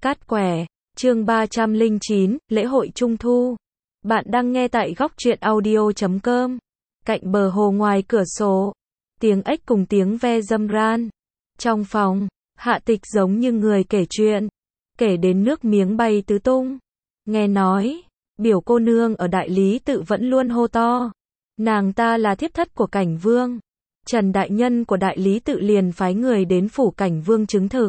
Cát quẻ, chương 309, lễ hội Trung thu. Bạn đang nghe tại góc truyện audio.com. Cạnh bờ hồ ngoài cửa sổ, tiếng ếch cùng tiếng ve râm ran. Trong phòng, Hạ Tịch giống như người kể chuyện, kể đến nước miếng bay tứ tung. Nghe nói, biểu cô nương ở Đại Lý Tự vẫn luôn hô to, nàng ta là thiếp thất của Cảnh Vương. Trần đại nhân của Đại Lý Tự liền phái người đến phủ Cảnh Vương chứng thực.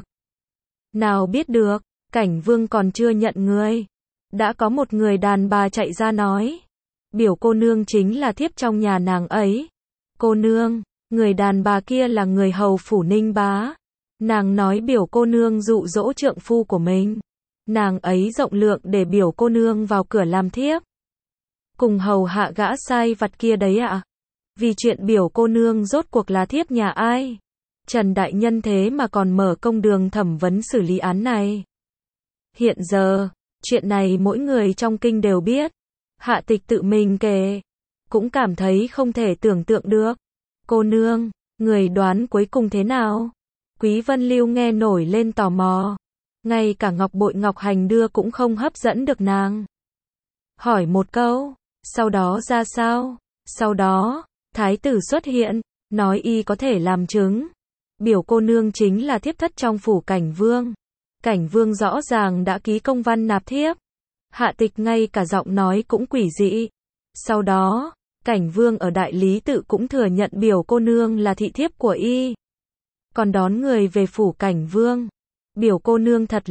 Nào biết được, Cảnh Vương còn chưa nhận người, đã có một người đàn bà chạy ra nói, biểu cô nương chính là thiếp trong nhà nàng ấy. Cô nương, người đàn bà kia là người hầu phủ Ninh Bá. Nàng nói biểu cô nương dụ dỗ trượng phu của mình. Nàng ấy rộng lượng để biểu cô nương vào cửa làm thiếp. Cùng hầu hạ gã sai vặt kia đấy ạ. Vì chuyện biểu cô nương rốt cuộc là thiếp nhà ai? Trần đại nhân thế mà còn mở công đường thẩm vấn xử lý án này. Hiện giờ, chuyện này mỗi người trong kinh đều biết. Hạ Tịch tự mình kể, cũng cảm thấy không thể tưởng tượng được. Cô nương, người đoán cuối cùng thế nào? Quý Vân Lưu nghe nổi lên tò mò. Ngay cả ngọc bội ngọc hành đưa cũng không hấp dẫn được nàng. Hỏi một câu, sau đó ra sao? Sau đó, thái tử xuất hiện, nói y có thể làm chứng. Biểu cô nương chính là thiếp thất trong phủ Cảnh Vương. Cảnh Vương rõ ràng đã ký công văn nạp thiếp. Hạ Tịch ngay cả giọng nói cũng quỷ dị. Sau đó, Cảnh Vương ở Đại Lý Tự cũng thừa nhận biểu cô nương là thị thiếp của y. Còn đón người về phủ Cảnh Vương. Biểu cô nương thật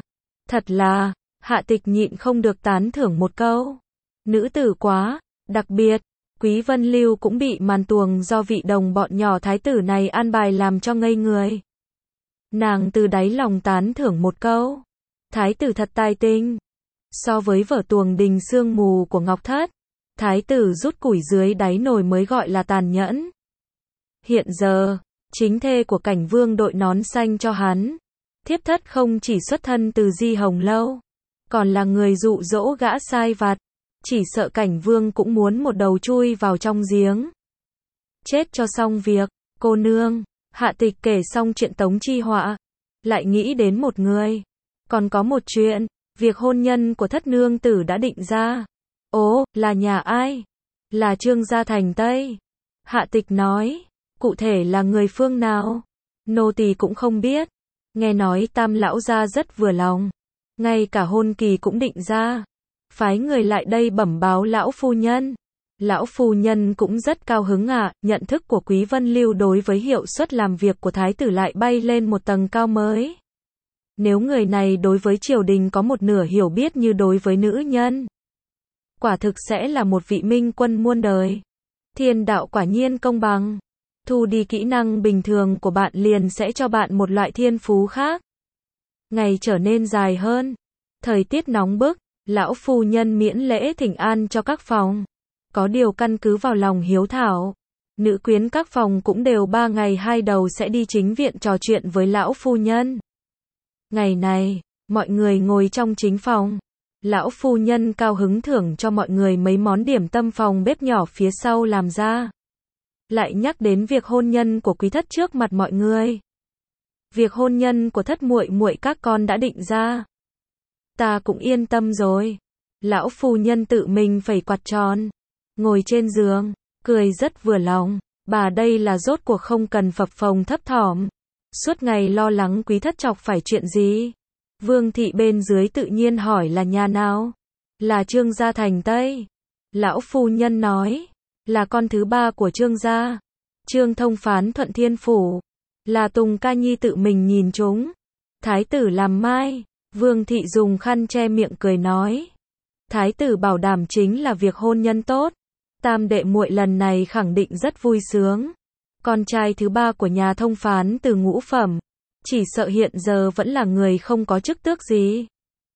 là, Hạ Tịch nhịn không được tán thưởng một câu. Nữ tử quá, đặc biệt. Quý Vân Lưu cũng bị màn tuồng do vị đồng bọn nhỏ thái tử này an bài làm cho ngây người. Nàng từ đáy lòng tán thưởng một câu. Thái tử thật tài tình. So với vở tuồng Đình Sương Mù của Ngọc Thất, thái tử rút củi dưới đáy nồi mới gọi là tàn nhẫn. Hiện giờ, chính thê của Cảnh Vương đội nón xanh cho hắn. Thiếp thất không chỉ xuất thân từ Di Hồng Lâu, còn là người dụ dỗ gã sai vặt. Chỉ sợ Cảnh Vương cũng muốn một đầu chui vào trong giếng. Chết cho xong việc, cô nương. Hạ Tịch kể xong chuyện Tống Chi Họa, lại nghĩ đến một người. Còn có một chuyện, việc hôn nhân của thất nương tử đã định ra. Ồ, là nhà ai? Là Trương gia thành Tây. Hạ Tịch nói, cụ thể là người phương nào? Nô tỳ cũng không biết. Nghe nói Tam lão gia rất vừa lòng, ngay cả hôn kỳ cũng định ra. Phái người lại đây bẩm báo lão phu nhân. Lão phu nhân cũng rất cao hứng ạ, nhận thức của Quý Vân Lưu đối với hiệu suất làm việc của thái tử lại bay lên một tầng cao mới. Nếu người này đối với triều đình có một nửa hiểu biết như đối với nữ nhân, quả thực sẽ là một vị minh quân muôn đời. Thiên đạo quả nhiên công bằng. Thu đi kỹ năng bình thường của bạn liền sẽ cho bạn một loại thiên phú khác. Ngày trở nên dài hơn. Thời tiết nóng bức. Lão phu nhân miễn lễ thỉnh an cho các phòng. Có điều căn cứ vào lòng hiếu thảo, nữ quyến các phòng cũng đều 3 ngày 2 đầu sẽ đi chính viện trò chuyện với lão phu nhân. Ngày này, mọi người ngồi trong chính phòng. Lão phu nhân cao hứng thưởng cho mọi người mấy món điểm tâm phòng bếp nhỏ phía sau làm ra. Lại nhắc đến việc hôn nhân của quý thất trước mặt mọi người. Việc hôn nhân của thất muội muội các con đã định ra. Ta cũng yên tâm rồi. Lão phu nhân tự mình phẩy quạt tròn, ngồi trên giường, cười rất vừa lòng. Bà đây là rốt cuộc không cần phập phồng thấp thỏm, suốt ngày lo lắng quý thất chọc phải chuyện gì. Vương thị bên dưới tự nhiên hỏi là nhà nào? Là Trương gia thành Tây. Lão phu nhân nói, là con thứ 3 của Trương gia. Trương thông phán Thuận Thiên Phủ, là Tùng Ca Nhi tự mình nhìn chúng. Thái tử làm mai. Vương thị dùng khăn che miệng cười nói. Thái tử bảo đảm chính là việc hôn nhân tốt. Tam đệ muội lần này khẳng định rất vui sướng. Con trai thứ 3 của nhà thông phán từ ngũ phẩm. Chỉ sợ hiện giờ vẫn là người không có chức tước gì.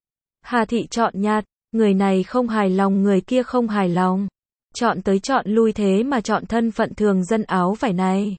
Hà thị chọn nhạt. Người này không hài lòng người kia không hài lòng. Chọn tới chọn lui thế mà chọn thân phận thường dân áo vải này.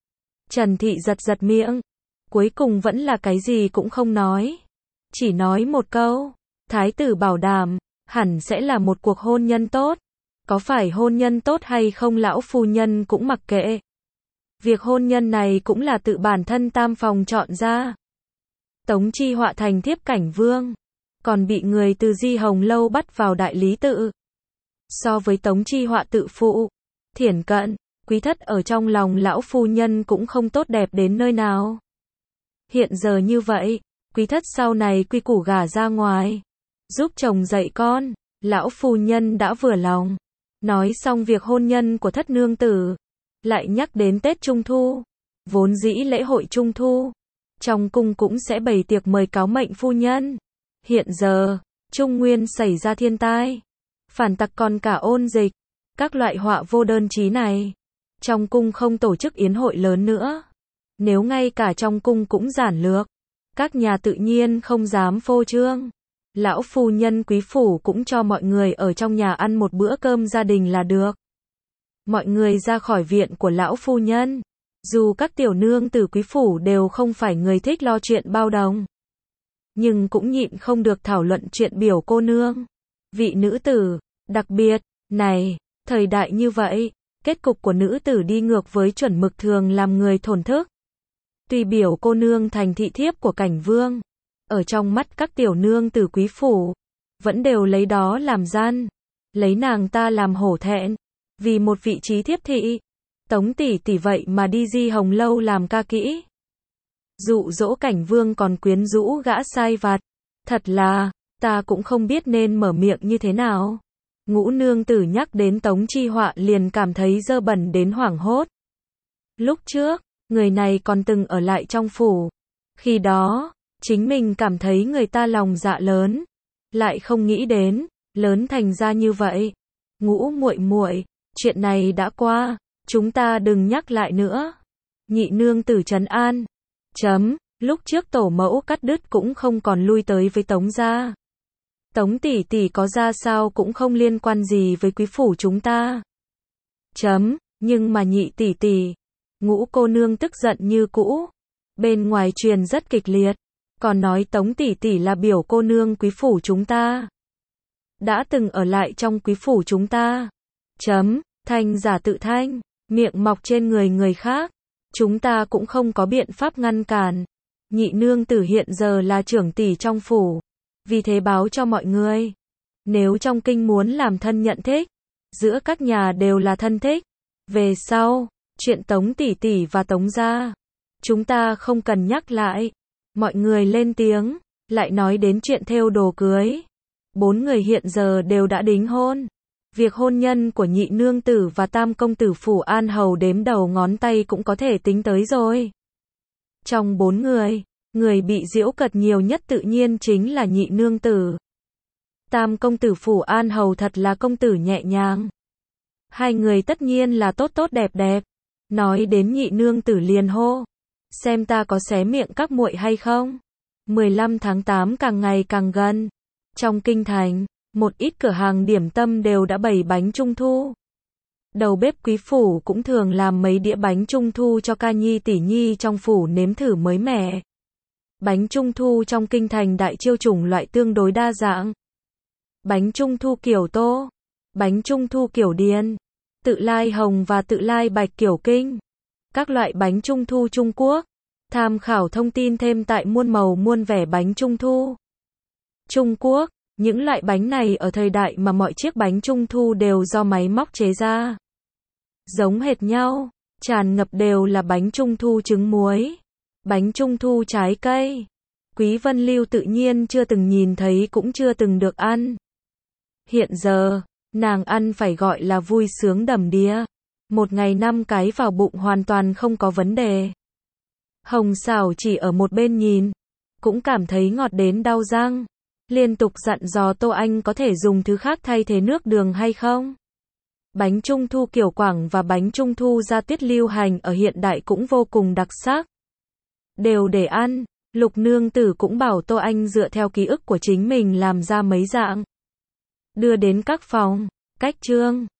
Trần thị giật giật miệng. Cuối cùng vẫn là cái gì cũng không nói. Chỉ nói một câu, thái tử bảo đảm, hẳn sẽ là một cuộc hôn nhân tốt. Có phải hôn nhân tốt hay không lão phu nhân cũng mặc kệ. Việc hôn nhân này cũng là tự bản thân tam phòng chọn ra. Tống Chi Họa thành thiếp Cảnh Vương, còn bị người từ Di Hồng Lâu bắt vào đại lý tự. So với Tống Chi Họa tự phụ, thiển cận, quý thất ở trong lòng lão phu nhân cũng không tốt đẹp đến nơi nào. Hiện giờ như vậy, quý thất sau này quy củ gả ra ngoài, giúp chồng dạy con, lão phu nhân đã vừa lòng. Nói xong việc hôn nhân của thất nương tử, lại nhắc đến Tết Trung Thu, vốn dĩ lễ hội Trung Thu, trong cung cũng sẽ bày tiệc mời cáo mệnh phu nhân. Hiện giờ, Trung Nguyên xảy ra thiên tai, phản tặc còn cả ôn dịch, các loại họa vô đơn chí này. Trong cung không tổ chức yến hội lớn nữa. Nếu ngay cả trong cung cũng giản lược, các nhà tự nhiên không dám phô trương. Lão phu nhân quý phủ cũng cho mọi người ở trong nhà ăn một bữa cơm gia đình là được. Mọi người ra khỏi viện của lão phu nhân, dù các tiểu nương tử quý phủ đều không phải người thích lo chuyện bao đồng, nhưng cũng nhịn không được thảo luận chuyện biểu cô nương, vị nữ tử, đặc biệt, này, thời đại như vậy, kết cục của nữ tử đi ngược với chuẩn mực thường làm người thổn thức. Tuy biểu cô nương thành thị thiếp của Cảnh Vương, ở trong mắt các tiểu nương tử quý phủ, vẫn đều lấy đó làm gian, lấy nàng ta làm hổ thẹn, vì một vị trí thiếp thị. Tống tỷ tỷ vậy mà đi Di Hồng Lâu làm ca kỹ, dụ dỗ Cảnh Vương còn quyến rũ gã sai vặt, thật là, ta cũng không biết nên mở miệng như thế nào. Ngũ nương tử nhắc đến Tống Chi Họa liền cảm thấy dơ bẩn đến hoảng hốt. Lúc trước, người này còn từng ở lại trong phủ, khi đó, chính mình cảm thấy người ta lòng dạ lớn, lại không nghĩ đến, lớn thành ra như vậy. Ngũ muội muội, chuyện này đã qua, chúng ta đừng nhắc lại nữa. Nhị nương tử trấn an. Lúc trước tổ mẫu cắt đứt cũng không còn lui tới với Tống gia. Tống tỷ tỷ có ra sao cũng không liên quan gì với quý phủ chúng ta. Nhưng mà nhị tỷ tỷ, Ngũ cô nương tức giận như cũ. Bên ngoài truyền rất kịch liệt, còn nói Tống tỷ tỷ là biểu cô nương quý phủ chúng ta, đã từng ở lại trong quý phủ chúng ta. Thanh giả tự thanh, miệng mọc trên người người khác, chúng ta cũng không có biện pháp ngăn cản. Nhị nương tử hiện giờ là trưởng tỷ trong phủ, vì thế báo cho mọi người, nếu trong kinh muốn làm thân nhận thích, giữa các nhà đều là thân thích. Về sau, chuyện Tống tỷ tỷ và Tống gia, chúng ta không cần nhắc lại. Mọi người lên tiếng, lại nói đến chuyện thêu đồ cưới. 4 người hiện giờ đều đã đính hôn. Việc hôn nhân của nhị nương tử và tam công tử phủ An Hầu đếm đầu ngón tay cũng có thể tính tới rồi. Trong 4 người, người bị giễu cợt nhiều nhất tự nhiên chính là nhị nương tử. Tam công tử phủ An Hầu thật là công tử nhẹ nhàng. Hai người tất nhiên là tốt tốt đẹp đẹp. Nói đến nhị nương tử liền hô, xem ta có xé miệng các muội hay không. 15 tháng 8 càng ngày càng gần. Trong kinh thành, một ít cửa hàng điểm tâm đều đã bày bánh trung thu. Đầu bếp quý phủ cũng thường làm mấy đĩa bánh trung thu cho ca nhi tỷ nhi trong phủ nếm thử mới mẻ. Bánh trung thu trong kinh thành đại chiêu chủng loại tương đối đa dạng. Bánh trung thu kiểu Tô, bánh trung thu kiểu Điền, tự lai hồng và tự lai bạch kiểu Kinh. Các loại bánh trung thu Trung Quốc. Tham khảo thông tin thêm tại muôn màu muôn vẻ bánh trung thu Trung Quốc. Những loại bánh này ở thời đại mà mọi chiếc bánh trung thu đều do máy móc chế ra, giống hệt nhau, tràn ngập đều là bánh trung thu trứng muối, bánh trung thu trái cây. Quý Vân Lưu tự nhiên chưa từng nhìn thấy cũng chưa từng được ăn. Hiện giờ, nàng ăn phải gọi là vui sướng đầm đìa. Một ngày 5 cái vào bụng hoàn toàn không có vấn đề. Hồng Sảo chỉ ở một bên nhìn, cũng cảm thấy ngọt đến đau răng. Liên tục dặn dò Tô Anh có thể dùng thứ khác thay thế nước đường hay không. Bánh trung thu kiểu Quảng và bánh trung thu gia tuyết lưu hành ở hiện đại cũng vô cùng đặc sắc. Đều để ăn, Lục nương tử cũng bảo Tô Anh dựa theo ký ức của chính mình làm ra mấy dạng, đưa đến các phòng, cách trương.